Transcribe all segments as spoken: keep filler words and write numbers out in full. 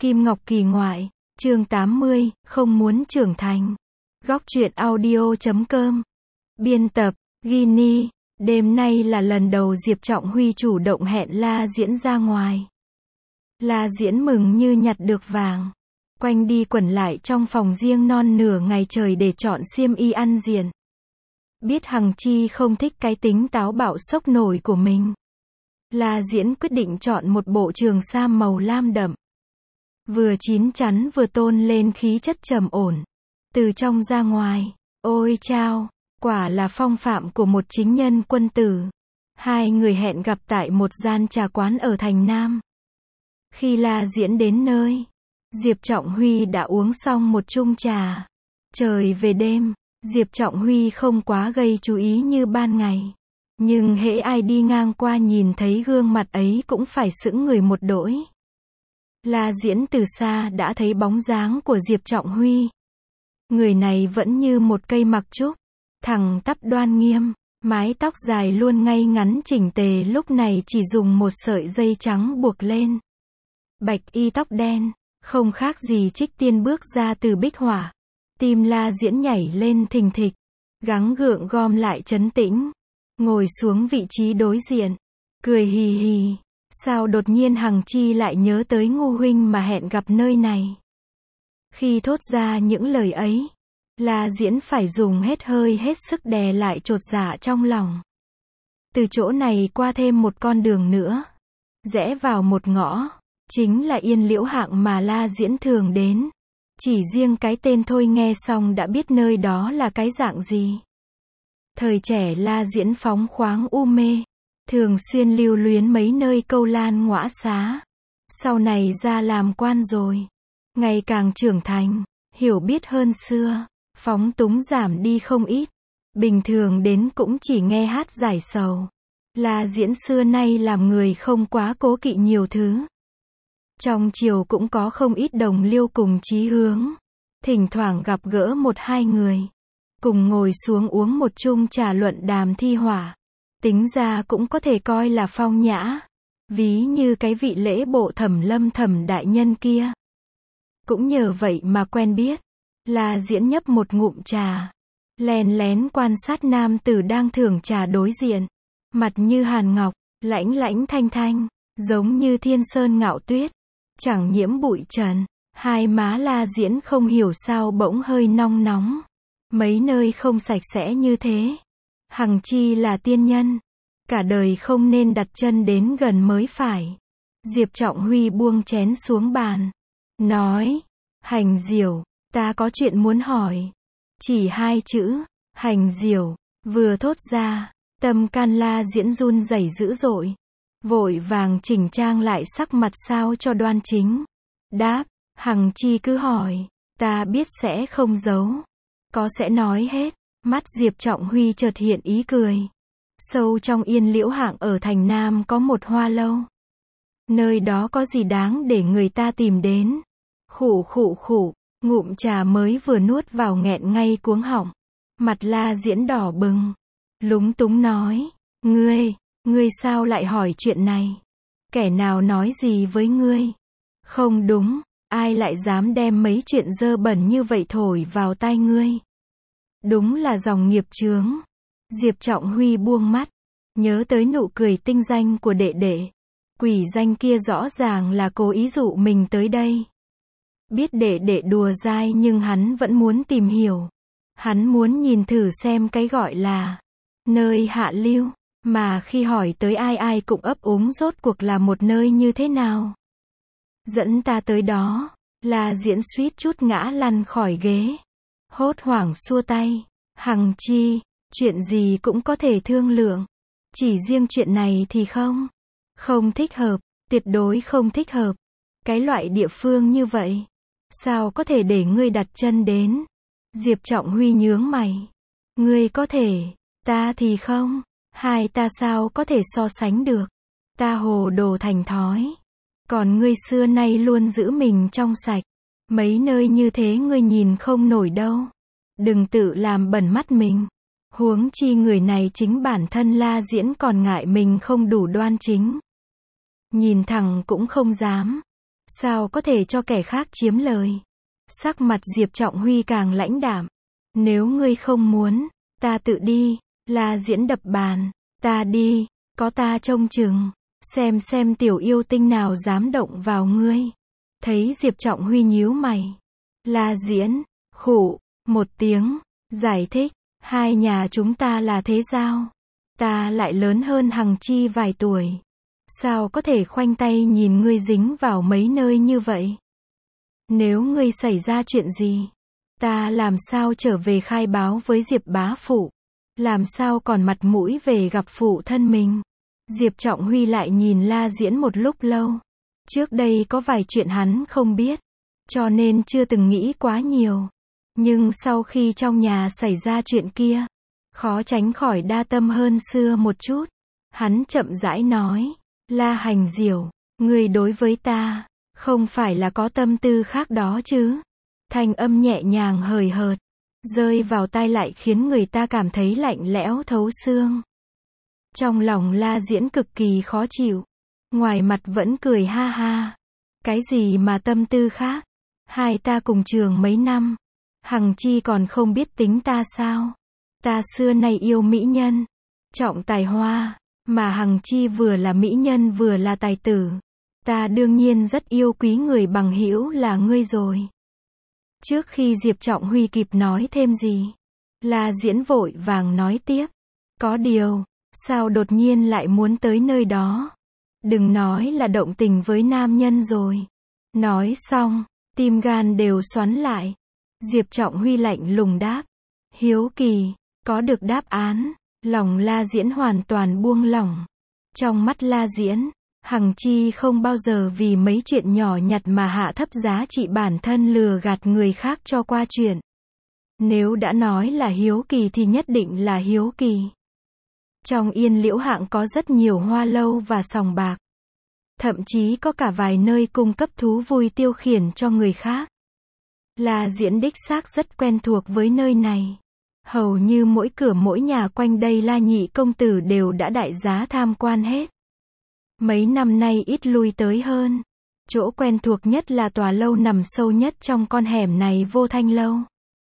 Kim Ngọc Kỳ ngoại, chương tám mươi, không muốn trưởng thành. Góc truyện audio chấm com. Biên tập, Ginny. Đêm nay là lần đầu Diệp Trọng Huy chủ động hẹn La Diễn ra ngoài. La Diễn mừng như nhặt được vàng. Quanh đi quẩn lại trong phòng riêng non nửa ngày trời để chọn xiêm y ăn diện. Biết Hằng Chi không thích cái tính táo bạo sốc nổi của mình, La Diễn quyết định chọn một bộ trường sam màu lam đậm. Vừa chín chắn vừa tôn lên khí chất trầm ổn. Từ trong ra ngoài, ôi chao, quả là phong phạm của một chính nhân quân tử. Hai người hẹn gặp tại một gian trà quán ở thành Nam. Khi La Diễn đến nơi, Diệp Trọng Huy đã uống xong một chung trà. Trời về đêm, Diệp Trọng Huy không quá gây chú ý như ban ngày. Nhưng hễ ai đi ngang qua nhìn thấy gương mặt ấy cũng phải sững người một đỗi. La Diễn từ xa đã thấy bóng dáng của Diệp Trọng Huy. Người này vẫn như một cây mặc trúc, thẳng tắp đoan nghiêm, mái tóc dài luôn ngay ngắn chỉnh tề, lúc này chỉ dùng một sợi dây trắng buộc lên. Bạch y tóc đen, không khác gì Trích Tiên bước ra từ bích hỏa. Tim La Diễn nhảy lên thình thịch, gắng gượng gom lại trấn tĩnh, ngồi xuống vị trí đối diện, cười hì hì. Sao đột nhiên Hằng Chi lại nhớ tới Ngô huynh mà hẹn gặp nơi này? Khi thốt ra những lời ấy, La Diễn phải dùng hết hơi hết sức đè lại chột dạ trong lòng. Từ chỗ này qua thêm một con đường nữa, rẽ vào một ngõ, chính là Yên Liễu Hạng mà La Diễn thường đến. Chỉ riêng cái tên thôi nghe xong đã biết nơi đó là cái dạng gì. Thời trẻ La Diễn phóng khoáng u mê, thường xuyên lưu luyến mấy nơi câu lan ngõa xá. Sau này ra làm quan rồi, ngày càng trưởng thành, hiểu biết hơn xưa, phóng túng giảm đi không ít. Bình thường đến cũng chỉ nghe hát giải sầu. La Diễn xưa nay làm người không quá cố kỵ nhiều thứ. Trong triều cũng có không ít đồng liêu cùng chí hướng. Thỉnh thoảng gặp gỡ một hai người, cùng ngồi xuống uống một chung trà luận đàm thi hỏa. Tính ra cũng có thể coi là phong nhã. Ví như cái vị lễ bộ Thẩm Lâm Thẩm đại nhân kia. Cũng nhờ vậy mà quen biết. La Diễn nhấp một ngụm trà, lén lén quan sát nam tử đang thưởng trà đối diện. Mặt như hàn ngọc, lãnh lãnh thanh thanh, giống như thiên sơn ngạo tuyết, chẳng nhiễm bụi trần. Hai má La Diễn không hiểu sao bỗng hơi nong nóng. Mấy nơi không sạch sẽ như thế. Hằng Chi là tiên nhân, cả đời không nên đặt chân đến gần mới phải. Diệp Trọng Huy buông chén xuống bàn, nói, Hành Diểu, ta có chuyện muốn hỏi. Chỉ hai chữ, Hành Diểu, vừa thốt ra, tâm can La Diễn run rẩy dữ dội. Vội vàng chỉnh trang lại sắc mặt sao cho đoan chính. Đáp, Hằng Chi cứ hỏi, ta biết sẽ không giấu. Có sẽ nói hết. Mắt Diệp Trọng Huy chợt hiện ý cười. Sâu trong Yên Liễu Hạng ở thành Nam có một hoa lâu. Nơi đó có gì đáng để người ta tìm đến? Khụ khụ khụ, ngụm trà mới vừa nuốt vào nghẹn ngay cuống họng. Mặt La Diễn đỏ bừng, lúng túng nói, ngươi, ngươi sao lại hỏi chuyện này? Kẻ nào nói gì với ngươi? Không đúng, ai lại dám đem mấy chuyện dơ bẩn như vậy thổi vào tai ngươi? Đúng là dòng nghiệp chướng. Diệp Trọng Huy buông mắt, nhớ tới nụ cười tinh danh của đệ đệ. Quỷ danh kia rõ ràng là cố ý dụ mình tới đây. Biết đệ đệ đùa dai nhưng hắn vẫn muốn tìm hiểu. Hắn muốn nhìn thử xem cái gọi là nơi hạ lưu, mà khi hỏi tới ai ai cũng ấp úng rốt cuộc là một nơi như thế nào. Dẫn ta tới đó. La Diễn suýt chút ngã lăn khỏi ghế. Hốt hoảng xua tay. Hằng Chi, chuyện gì cũng có thể thương lượng. Chỉ riêng chuyện này thì không. Không thích hợp, tuyệt đối không thích hợp. Cái loại địa phương như vậy, sao có thể để ngươi đặt chân đến? Diệp Trọng Huy nhướng mày. Ngươi có thể, ta thì không. Hai ta sao có thể so sánh được? Ta hồ đồ thành thói. Còn ngươi xưa nay luôn giữ mình trong sạch. Mấy nơi như thế ngươi nhìn không nổi đâu. Đừng tự làm bẩn mắt mình. Huống chi người này chính bản thân La Diễn còn ngại mình không đủ đoan chính. Nhìn thẳng cũng không dám. Sao có thể cho kẻ khác chiếm lời? Sắc mặt Diệp Trọng Huy càng lãnh đạm. Nếu ngươi không muốn, ta tự đi. La Diễn đập bàn. Ta đi, có ta trông chừng. Xem xem tiểu yêu tinh nào dám động vào ngươi. Thấy Diệp Trọng Huy nhíu mày. La Diễn, khụ, một tiếng, giải thích. Hai nhà chúng ta là thế giao. Ta lại lớn hơn Hằng Chi vài tuổi. Sao có thể khoanh tay nhìn ngươi dính vào mấy nơi như vậy? Nếu ngươi xảy ra chuyện gì, ta làm sao trở về khai báo với Diệp bá phụ? Làm sao còn mặt mũi về gặp phụ thân mình? Diệp Trọng Huy lại nhìn La Diễn một lúc lâu. Trước đây có vài chuyện hắn không biết, cho nên chưa từng nghĩ quá nhiều. Nhưng sau khi trong nhà xảy ra chuyện kia, khó tránh khỏi đa tâm hơn xưa một chút. Hắn chậm rãi nói, La Hành Diểu, ngươi đối với ta, không phải là có tâm tư khác đó chứ? Thanh âm nhẹ nhàng hời hợt, rơi vào tai lại khiến người ta cảm thấy lạnh lẽo thấu xương. Trong lòng La Diễn cực kỳ khó chịu, ngoài mặt vẫn cười ha ha. Cái gì mà tâm tư khác? Hai ta cùng trường mấy năm, Hằng Chi còn không biết tính ta sao? Ta xưa nay yêu mỹ nhân, trọng tài hoa, mà Hằng Chi vừa là mỹ nhân vừa là tài tử. Ta đương nhiên rất yêu quý người bằng hữu là ngươi rồi. Trước khi Diệp Trọng Huy kịp nói thêm gì, La Diễn vội vàng nói tiếp. Có điều, sao đột nhiên lại muốn tới nơi đó? Đừng nói là động tình với nam nhân rồi. Nói xong, tim gan đều xoắn lại. Diệp Trọng Huy lạnh lùng đáp. Hiếu kỳ, có được đáp án, lòng La Diễn hoàn toàn buông lỏng. Trong mắt La Diễn, Hằng Chi không bao giờ vì mấy chuyện nhỏ nhặt mà hạ thấp giá trị bản thân lừa gạt người khác cho qua chuyện. Nếu đã nói là hiếu kỳ thì nhất định là hiếu kỳ. Trong Yên Liễu Hạng có rất nhiều hoa lâu và sòng bạc. Thậm chí có cả vài nơi cung cấp thú vui tiêu khiển cho người khác. La Diễn đích xác rất quen thuộc với nơi này. Hầu như mỗi cửa mỗi nhà quanh đây La nhị công tử đều đã đại giá tham quan hết. Mấy năm nay ít lui tới hơn. Chỗ quen thuộc nhất là tòa lâu nằm sâu nhất trong con hẻm này, Vô Thanh Lâu.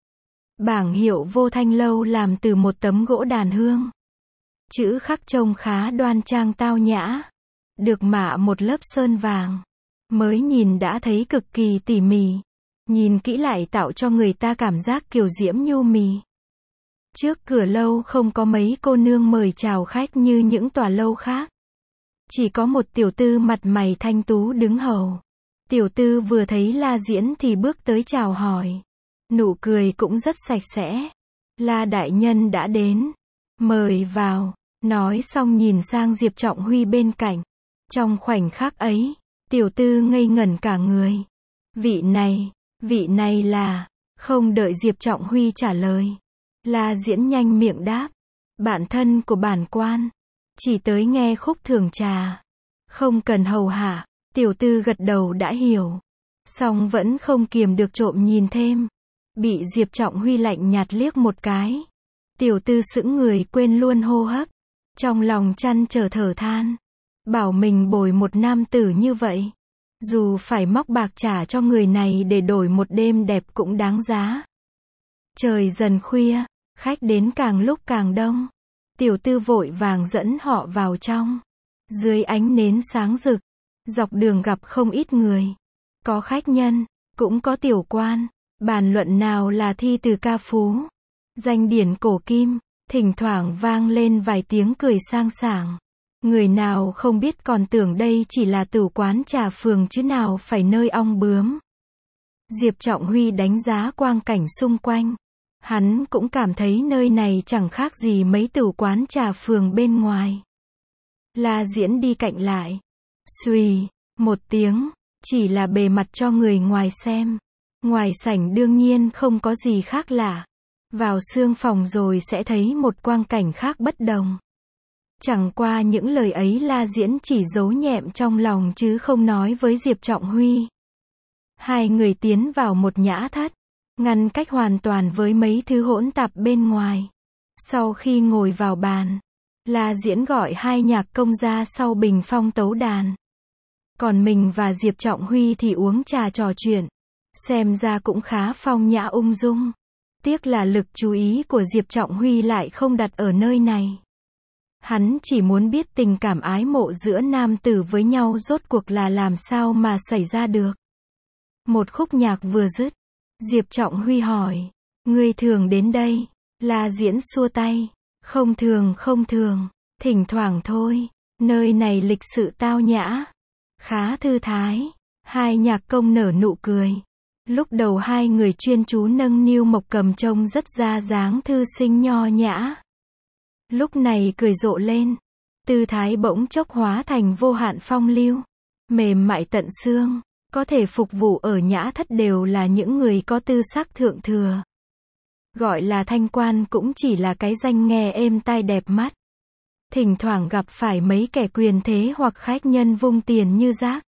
Bảng hiệu Vô Thanh Lâu làm từ một tấm gỗ đàn hương. Chữ khắc trông khá đoan trang tao nhã. Được mạ một lớp sơn vàng. Mới nhìn đã thấy cực kỳ tỉ mỉ. Nhìn kỹ lại tạo cho người ta cảm giác kiều diễm nhu mì. Trước cửa lâu không có mấy cô nương mời chào khách như những tòa lâu khác. Chỉ có một tiểu tư mặt mày thanh tú đứng hầu. Tiểu tư vừa thấy La Diễn thì bước tới chào hỏi. Nụ cười cũng rất sạch sẽ. La đại nhân đã đến. Mời vào. Nói xong nhìn sang Diệp Trọng Huy bên cạnh. Trong khoảnh khắc ấy, tiểu tư ngây ngẩn cả người. Vị này, vị này là... Không đợi Diệp Trọng Huy trả lời, La Diễn nhanh miệng đáp. Bạn thân của bản quan. Chỉ tới nghe khúc thưởng trà. Không cần hầu hạ. Tiểu tư gật đầu đã hiểu. Song vẫn không kiềm được trộm nhìn thêm. Bị Diệp Trọng Huy lạnh nhạt liếc một cái. Tiểu tư sững người quên luôn hô hấp. Trong lòng trăn trở thở than. Bảo mình bồi một nam tử như vậy. Dù phải móc bạc trả cho người này để đổi một đêm đẹp cũng đáng giá. Trời dần khuya, khách đến càng lúc càng đông. Tiểu tư vội vàng dẫn họ vào trong. Dưới ánh nến sáng rực, dọc đường gặp không ít người. Có khách nhân, cũng có tiểu quan. Bàn luận nào là thi từ ca phú, danh điển cổ kim. Thỉnh thoảng vang lên vài tiếng cười sang sảng. Người nào không biết còn tưởng đây chỉ là tử quán trà phường chứ nào phải nơi ong bướm. Diệp Trọng Huy đánh giá quang cảnh xung quanh. Hắn cũng cảm thấy nơi này chẳng khác gì mấy tử quán trà phường bên ngoài. La Diễn đi cạnh lại. Xùy, một tiếng, chỉ là bề mặt cho người ngoài xem. Ngoài sảnh đương nhiên không có gì khác lạ. Vào xương phòng rồi sẽ thấy một quang cảnh khác bất đồng. Chẳng qua những lời ấy La Diễn chỉ giấu nhẹm trong lòng chứ không nói với Diệp Trọng Huy. Hai người tiến vào một nhã thất, ngăn cách hoàn toàn với mấy thứ hỗn tạp bên ngoài. Sau khi ngồi vào bàn, La Diễn gọi hai nhạc công ra sau bình phong tấu đàn. Còn mình và Diệp Trọng Huy thì uống trà trò chuyện. Xem ra cũng khá phong nhã ung dung. Tiếc là lực chú ý của Diệp Trọng Huy lại không đặt ở nơi này. Hắn chỉ muốn biết tình cảm ái mộ giữa nam tử với nhau rốt cuộc là làm sao mà xảy ra được. Một khúc nhạc vừa dứt, Diệp Trọng Huy hỏi, ngươi thường đến đây? La Diễn xua tay, không thường không thường, thỉnh thoảng thôi, nơi này lịch sự tao nhã, khá thư thái. Hai nhạc công nở nụ cười. Lúc đầu hai người chuyên chú nâng niu mộc cầm trông rất ra dáng thư sinh nho nhã. Lúc này cười rộ lên, tư thái bỗng chốc hóa thành vô hạn phong lưu, mềm mại tận xương, có thể phục vụ ở nhã thất đều là những người có tư sắc thượng thừa. Gọi là thanh quan cũng chỉ là cái danh nghe êm tai đẹp mắt. Thỉnh thoảng gặp phải mấy kẻ quyền thế hoặc khách nhân vung tiền như rác.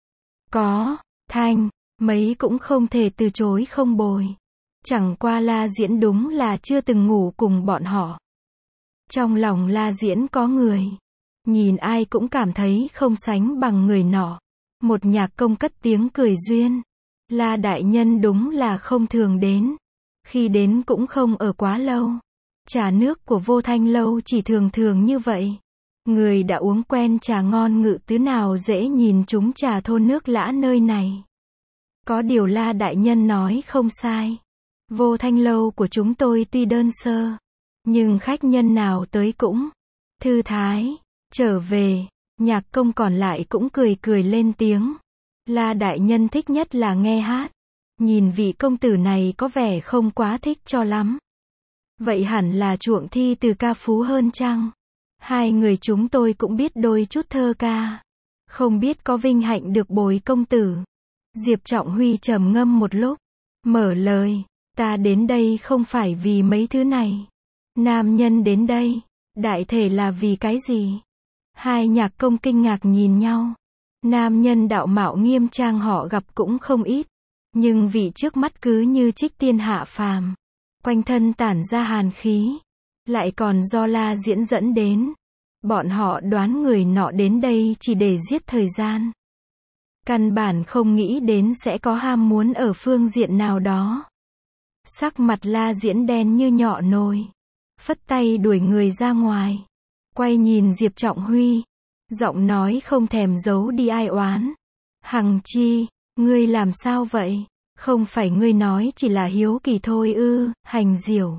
Có, thanh, mấy cũng không thể từ chối không bồi. Chẳng qua La Diễn đúng là chưa từng ngủ cùng bọn họ. Trong lòng La Diễn có người. Nhìn ai cũng cảm thấy không sánh bằng người nọ. Một nhạc công cất tiếng cười duyên. La đại nhân đúng là không thường đến. Khi đến cũng không ở quá lâu. Trà nước của Vô Thanh lâu chỉ thường thường như vậy. Người đã uống quen trà ngon ngự tứ nào dễ nhìn chúng trà thôn nước lã nơi này. Có điều La đại nhân nói không sai. Vô Thanh lâu của chúng tôi tuy đơn sơ, nhưng khách nhân nào tới cũng thư thái. Trở về, nhạc công còn lại cũng cười cười lên tiếng. La đại nhân thích nhất là nghe hát. Nhìn vị công tử này có vẻ không quá thích cho lắm. Vậy hẳn là chuộng thi từ ca phú hơn chăng? Hai người chúng tôi cũng biết đôi chút thơ ca. Không biết có vinh hạnh được bồi công tử. Diệp Trọng Huy trầm ngâm một lúc, mở lời, ta đến đây không phải vì mấy thứ này. Nam nhân đến đây, đại thể là vì cái gì? Hai nhạc công kinh ngạc nhìn nhau. Nam nhân đạo mạo nghiêm trang họ gặp cũng không ít. Nhưng vị trước mắt cứ như trích tiên hạ phàm. Quanh thân tản ra hàn khí. Lại còn do La Diễn dẫn đến. Bọn họ đoán người nọ đến đây chỉ để giết thời gian. Căn bản không nghĩ đến sẽ có ham muốn ở phương diện nào đó. Sắc mặt La Diễn đen như nhọ nồi. Phất tay đuổi người ra ngoài. Quay nhìn Diệp Trọng Huy. Giọng nói không thèm giấu đi ai oán. Hằng Chi, ngươi làm sao vậy? Không phải ngươi nói chỉ là hiếu kỳ thôi ư? Hành Diểu.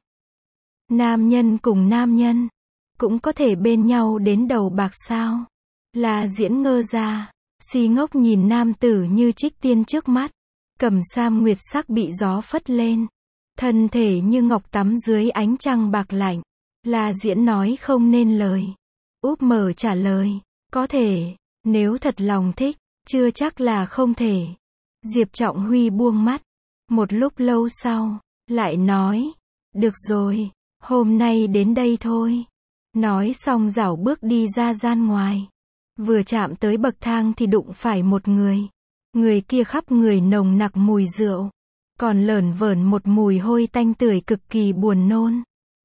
Nam nhân cùng nam nhân. Cũng có thể bên nhau đến đầu bạc sao? La Diễn ngơ ra. Si ngốc nhìn nam tử như trích tiên trước mắt. Cẩm sam nguyệt sắc bị gió phất lên. Thân thể như ngọc tắm dưới ánh trăng bạc lạnh. La Diễn nói không nên lời. Úp mở trả lời. Có thể, nếu thật lòng thích, chưa chắc là không thể. Diệp Trọng Huy buông mắt. Một lúc lâu sau, lại nói. Được rồi, hôm nay đến đây thôi. Nói xong rảo bước đi ra gian ngoài. Vừa chạm tới bậc thang thì đụng phải một người. Người kia khắp người nồng nặc mùi rượu. Còn lởn vởn một mùi hôi tanh tưởi cực kỳ buồn nôn.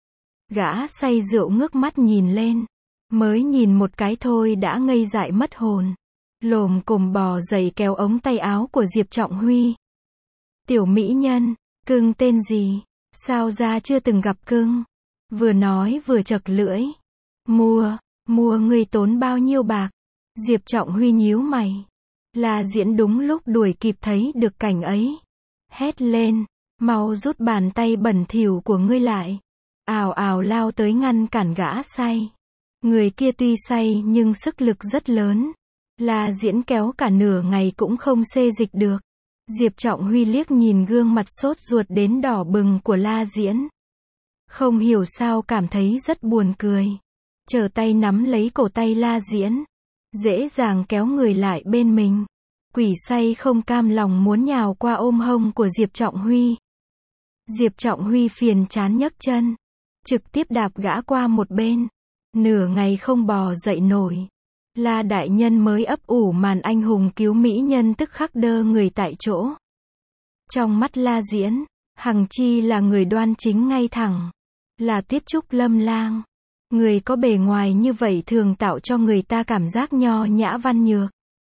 Gã say rượu ngước mắt nhìn lên. Mới nhìn một cái thôi đã ngây dại mất hồn. Lồm cồm bò dậy kéo ống tay áo của Diệp Trọng Huy. Tiểu mỹ nhân, cưng tên gì? Sao ra chưa từng gặp cưng? Vừa nói vừa chật lưỡi. Mua, mua ngươi tốn bao nhiêu bạc? Diệp Trọng Huy nhíu mày. La Diễn đúng lúc đuổi kịp thấy được cảnh ấy. Hét lên, mau rút bàn tay bẩn thỉu của ngươi lại. Ào ào lao tới ngăn cản gã say. Người kia tuy say nhưng sức lực rất lớn. La Diễn kéo cả nửa ngày cũng không xê dịch được. Diệp Trọng Huy liếc nhìn gương mặt sốt ruột đến đỏ bừng của La Diễn. Không hiểu sao cảm thấy rất buồn cười. Trở tay nắm lấy cổ tay La Diễn. Dễ dàng kéo người lại bên mình. Quỷ say không cam lòng muốn nhào qua ôm hông của Diệp Trọng Huy. Diệp Trọng Huy phiền chán nhấc chân. Trực tiếp đạp gã qua một bên. Nửa ngày không bò dậy nổi. La đại nhân mới ấp ủ màn anh hùng cứu mỹ nhân tức khắc đơ người tại chỗ. Trong mắt La Diễn, Hằng Chi là người đoan chính ngay thẳng. Là Tiết Trúc Lâm lang. Người có bề ngoài như vậy thường tạo cho người ta cảm giác nho nhã văn nhược.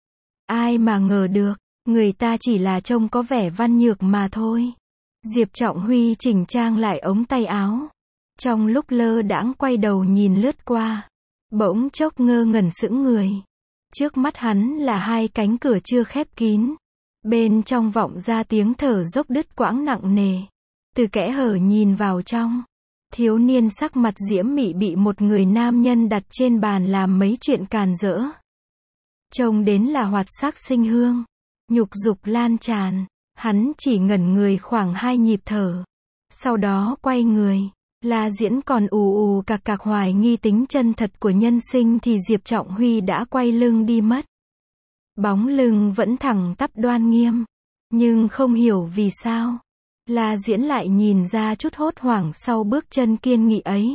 Ai mà ngờ được, người ta chỉ là trông có vẻ văn nhược mà thôi. Diệp Trọng Huy chỉnh trang lại ống tay áo. Trong lúc lơ đãng quay đầu nhìn lướt qua. Bỗng chốc ngơ ngẩn sững người. Trước mắt hắn là hai cánh cửa chưa khép kín. Bên trong vọng ra tiếng thở dốc đứt quãng nặng nề. Từ kẽ hở nhìn vào trong. Thiếu niên sắc mặt diễm mị bị một người nam nhân đặt trên bàn làm mấy chuyện càn rỡ. Trông đến là hoạt sắc sinh hương. Nhục dục lan tràn. Hắn chỉ ngẩn người khoảng hai nhịp thở. Sau đó quay người. La Diễn còn ù ù cạc cạc hoài nghi tính chân thật của nhân sinh thì Diệp Trọng Huy đã quay lưng đi mất. Bóng lưng vẫn thẳng tắp đoan nghiêm. Nhưng không hiểu vì sao. La Diễn lại nhìn ra chút hốt hoảng sau bước chân kiên nghị ấy.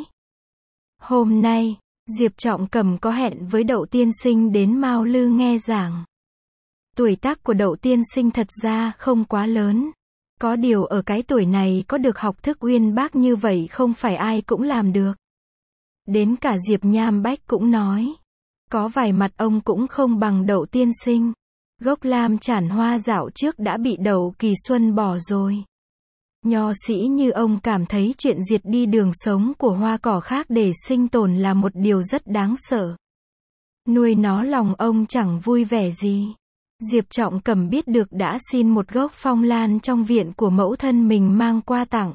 Hôm nay, Diệp Trọng Cẩm có hẹn với Đậu Tiên Sinh đến Mao Lư nghe giảng. Tuổi tác của Đậu Tiên Sinh thật ra không quá lớn. Có điều ở cái tuổi này có được học thức uyên bác như vậy không phải ai cũng làm được. Đến cả Diệp Nham Bách cũng nói. Có vài mặt ông cũng không bằng Đậu Tiên Sinh. Gốc lam chản hoa dạo trước đã bị Đậu Kỳ Xuân bỏ rồi. Nho sĩ như ông cảm thấy chuyện diệt đi đường sống của hoa cỏ khác để sinh tồn là một điều rất đáng sợ. Nuôi nó lòng ông chẳng vui vẻ gì. Diệp Trọng Cẩm biết được đã xin một gốc phong lan trong viện của mẫu thân mình mang qua tặng.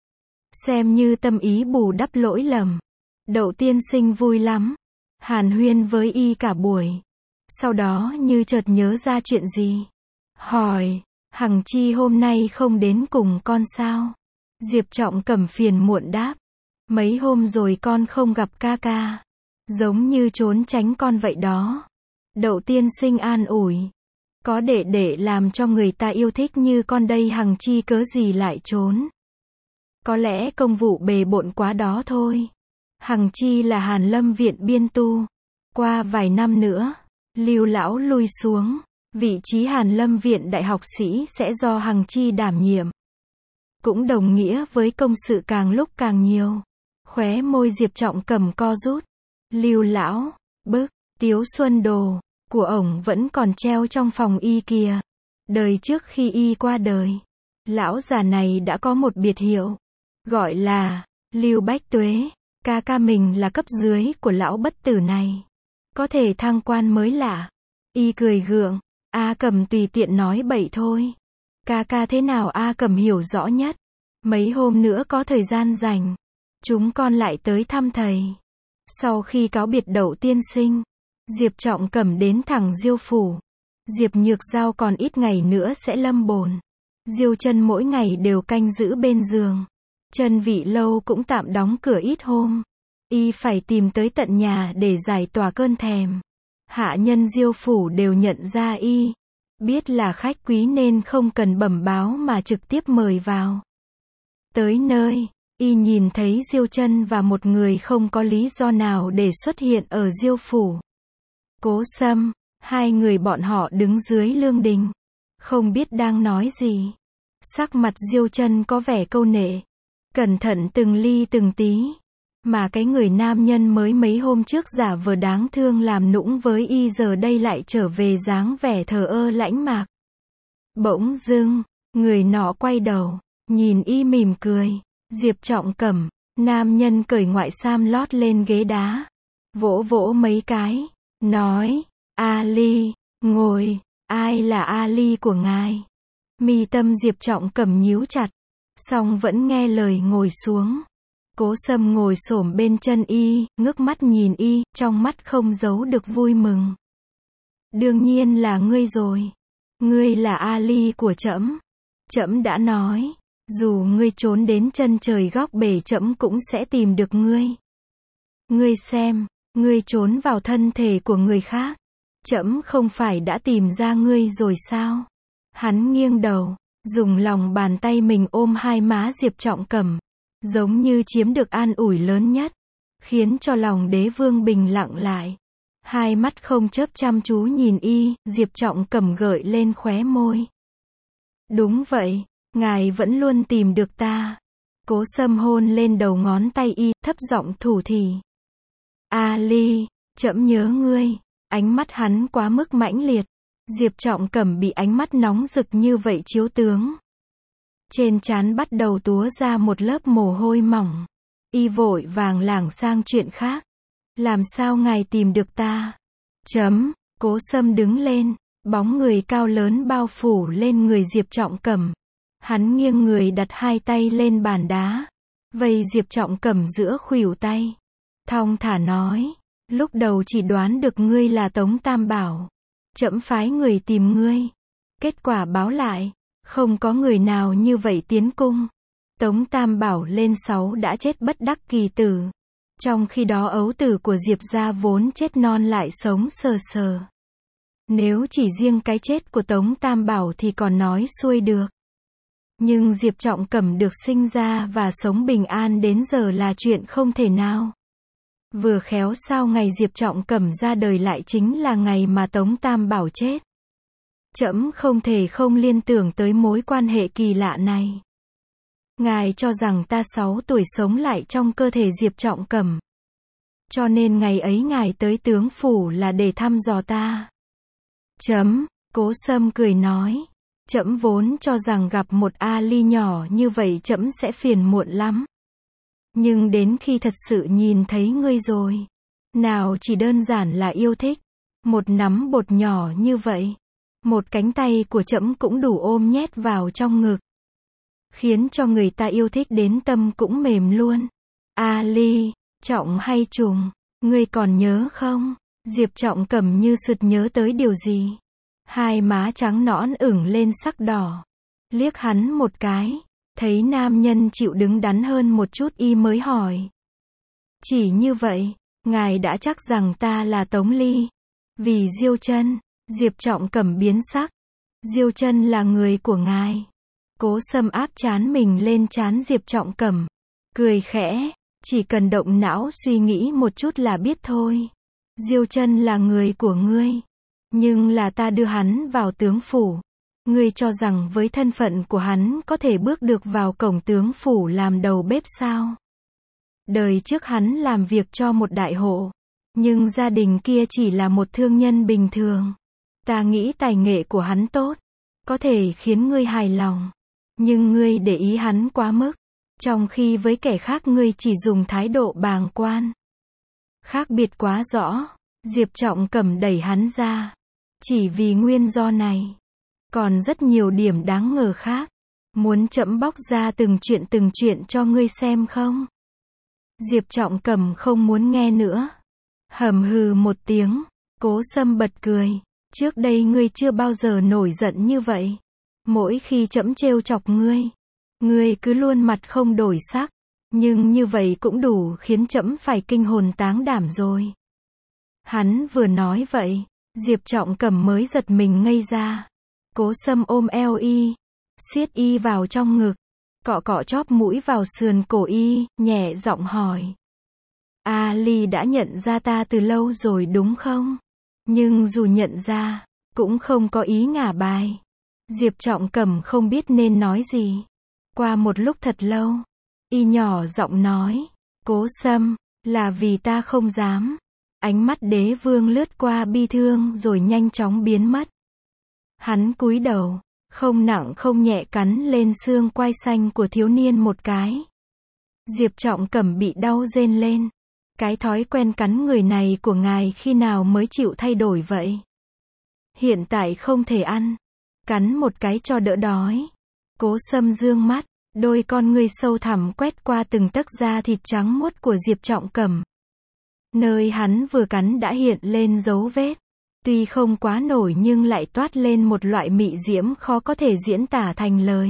Xem như tâm ý bù đắp lỗi lầm. Đậu Tiên Sinh vui lắm. Hàn huyên với y cả buổi. Sau đó như chợt nhớ ra chuyện gì. Hỏi, Hằng Chi hôm nay không đến cùng con sao? Diệp Trọng Cẩm phiền muộn đáp. Mấy hôm rồi con không gặp ca ca. Giống như trốn tránh con vậy đó. Đậu Tiên Sinh an ủi. Có đệ đệ làm cho người ta yêu thích như con đây Hằng Chi cớ gì lại trốn. Có lẽ công vụ bề bộn quá đó thôi. Hằng Chi là Hàn Lâm viện biên tu. Qua vài năm nữa, Lưu lão lui xuống, vị trí Hàn Lâm viện đại học sĩ sẽ do Hằng Chi đảm nhiệm. Cũng đồng nghĩa với công sự càng lúc càng nhiều. Khóe môi Diệp Trọng Cẩm co rút. Lưu lão, bức, Tiếu Xuân đồ của ổng vẫn còn treo trong phòng y kìa. Đời trước khi y qua đời, lão già này đã có một biệt hiệu, gọi là Lưu Bách Tuế. Ca ca mình là cấp dưới của lão bất tử này. Có thể thăng quan mới lạ. Y cười gượng. A Cẩm tùy tiện nói bậy thôi. Ca ca thế nào A Cẩm hiểu rõ nhất. Mấy hôm nữa có thời gian rảnh, chúng con lại tới thăm thầy. Sau khi cáo biệt Đậu Tiên Sinh, Diệp Trọng Cẩm đến thẳng Diêu phủ. Diệp Nhược Giao còn ít ngày nữa sẽ lâm bồn. Diêu Chân mỗi ngày đều canh giữ bên giường. Chân Vị Lâu cũng tạm đóng cửa ít hôm. Y phải tìm tới tận nhà để giải tỏa cơn thèm. Hạ nhân Diêu phủ đều nhận ra y. Biết là khách quý nên không cần bẩm báo mà trực tiếp mời vào. Tới nơi, y nhìn thấy Diêu Chân và một người không có lý do nào để xuất hiện ở Diêu phủ. Cố Sâm, hai người bọn họ đứng dưới lương đình. Không biết đang nói gì. Sắc mặt Diêu Chân có vẻ câu nệ. Cẩn thận từng ly từng tí. Mà cái người nam nhân mới mấy hôm trước giả vờ đáng thương làm nũng với y giờ đây lại trở về dáng vẻ thờ ơ lãnh mạc. Bỗng dưng, người nọ quay đầu, nhìn y mỉm cười. Diệp Trọng Cẩm, nam nhân cởi ngoại sam lót lên ghế đá. Vỗ vỗ mấy cái, nói, Ali, ngồi, ai là Ali của ngài? Mi tâm Diệp Trọng Cẩm nhíu chặt, song vẫn nghe lời ngồi xuống. Cố Sâm ngồi xổm bên chân y, ngước mắt nhìn y, trong mắt không giấu được vui mừng. Đương nhiên là ngươi rồi. Ngươi là Ali của trẫm. Trẫm đã nói, dù ngươi trốn đến chân trời góc bể trẫm cũng sẽ tìm được ngươi. Ngươi xem, ngươi trốn vào thân thể của người khác. Trẫm không phải đã tìm ra ngươi rồi sao? Hắn nghiêng đầu, dùng lòng bàn tay mình ôm hai má Diệp Trọng Cẩm. Giống như chiếm được an ủi lớn nhất, khiến cho lòng đế vương bình lặng lại. Hai mắt không chớp chăm chú nhìn y, Diệp Trọng Cẩm gợi lên khóe môi. Đúng vậy, ngài vẫn luôn tìm được ta. Cố Sâm hôn lên đầu ngón tay y, thấp giọng thủ thỉ. Ali, trẫm nhớ ngươi. Ánh mắt hắn quá mức mãnh liệt. Diệp Trọng Cẩm bị ánh mắt nóng rực như vậy chiếu tướng. Trên trán bắt đầu túa ra một lớp mồ hôi mỏng. Y vội vàng lảng sang chuyện khác. Làm sao ngài tìm được ta? Chấm, Cố Sâm đứng lên, bóng người cao lớn bao phủ lên người Diệp Trọng Cẩm. Hắn nghiêng người đặt hai tay lên bàn đá, vây Diệp Trọng Cẩm giữa khuỷu tay. Thong thả nói, lúc đầu chỉ đoán được ngươi là Tống Tam Bảo. Trẫm phái người tìm ngươi. Kết quả báo lại, không có người nào như vậy tiến cung. Tống Tam Bảo lên sáu đã chết bất đắc kỳ tử. Trong khi đó ấu tử của Diệp gia vốn chết non lại sống sờ sờ. Nếu chỉ riêng cái chết của Tống Tam Bảo thì còn nói xuôi được. Nhưng Diệp Trọng Cẩm được sinh ra và sống bình an đến giờ là chuyện không thể nào. Vừa khéo sao ngày Diệp Trọng Cẩm ra đời lại chính là ngày mà Tống Tam Bảo chết. Trẫm không thể không liên tưởng tới mối quan hệ kỳ lạ này. Ngài cho rằng ta sáu tuổi sống lại trong cơ thể Diệp Trọng Cẩm. Cho nên ngày ấy ngài tới tướng phủ là để thăm dò ta. Chấm, Cố Sâm cười nói. Trẫm vốn cho rằng gặp một A Ly nhỏ như vậy trẫm sẽ phiền muộn lắm. Nhưng đến khi thật sự nhìn thấy ngươi rồi, nào chỉ đơn giản là yêu thích. Một nắm bột nhỏ như vậy, một cánh tay của trẫm cũng đủ ôm nhét vào trong ngực. Khiến cho người ta yêu thích đến tâm cũng mềm luôn. A Ly, Trọng hay Trùng, ngươi còn nhớ không? Diệp Trọng Cẩm như sực nhớ tới điều gì. Hai má trắng nõn ửng lên sắc đỏ. Liếc hắn một cái, thấy nam nhân chịu đứng đắn hơn một chút y mới hỏi. Chỉ như vậy, ngài đã chắc rằng ta là Tống Ly. Vì Diêu Chân, Diệp Trọng Cẩm biến sắc. Diêu Chân là người của ngài. Cố Sâm áp trán mình lên trán Diệp Trọng Cẩm. Cười khẽ, chỉ cần động não suy nghĩ một chút là biết thôi. Diêu Chân là người của ngươi. Nhưng là ta đưa hắn vào tướng phủ. Ngươi cho rằng với thân phận của hắn có thể bước được vào cổng tướng phủ làm đầu bếp sao? Đời trước hắn làm việc cho một đại hộ. Nhưng gia đình kia chỉ là một thương nhân bình thường. Ta nghĩ tài nghệ của hắn tốt. Có thể khiến ngươi hài lòng. Nhưng ngươi để ý hắn quá mức. Trong khi với kẻ khác ngươi chỉ dùng thái độ bàng quan. Khác biệt quá rõ. Diệp Trọng Cẩm đẩy hắn ra. Chỉ vì nguyên do này. Còn rất nhiều điểm đáng ngờ khác. Muốn trẫm bóc ra từng chuyện từng chuyện cho ngươi xem không? Diệp Trọng Cẩm không muốn nghe nữa. Hầm hừ một tiếng. Cố Sâm bật cười. Trước đây ngươi chưa bao giờ nổi giận như vậy. Mỗi khi trẫm trêu chọc ngươi, ngươi cứ luôn mặt không đổi sắc. Nhưng như vậy cũng đủ khiến trẫm phải kinh hồn táng đảm rồi. Hắn vừa nói vậy, Diệp Trọng Cẩm mới giật mình ngây ra. Cố Sâm ôm eo y, siết y vào trong ngực, cọ cọ chóp mũi vào sườn cổ y, nhẹ giọng hỏi. A Ly đã nhận ra ta từ lâu rồi đúng không? Nhưng dù nhận ra, cũng không có ý ngả bài. Diệp Trọng Cẩm không biết nên nói gì. Qua một lúc thật lâu, y nhỏ giọng nói, Cố Sâm, là vì ta không dám. Ánh mắt đế vương lướt qua bi thương rồi nhanh chóng biến mất. Hắn cúi đầu, không nặng không nhẹ cắn lên xương quai xanh của thiếu niên một cái. Diệp Trọng Cẩm bị đau rên lên. Cái thói quen cắn người này của ngài khi nào mới chịu thay đổi vậy? Hiện tại không thể ăn. Cắn một cái cho đỡ đói. Cố Sâm dương mắt, đôi con ngươi sâu thẳm quét qua từng tấc da thịt trắng muốt của Diệp Trọng Cẩm. Nơi hắn vừa cắn đã hiện lên dấu vết. Tuy không quá nổi nhưng lại toát lên một loại mị diễm khó có thể diễn tả thành lời.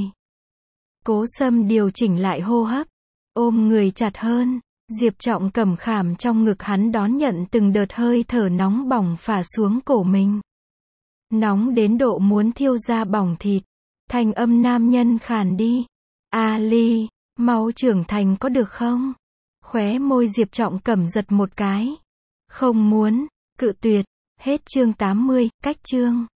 Cố Sâm điều chỉnh lại hô hấp, ôm người chặt hơn. Diệp Trọng Cẩm khảm trong ngực hắn đón nhận từng đợt hơi thở nóng bỏng phả xuống cổ mình. Nóng đến độ muốn thiêu ra bỏng thịt. Thanh âm nam nhân khàn đi. A Ly, mau trưởng thành có được không? Khóe môi Diệp Trọng Cẩm giật một cái. Không muốn, cự tuyệt. Hết chương tám mươi, cách chương.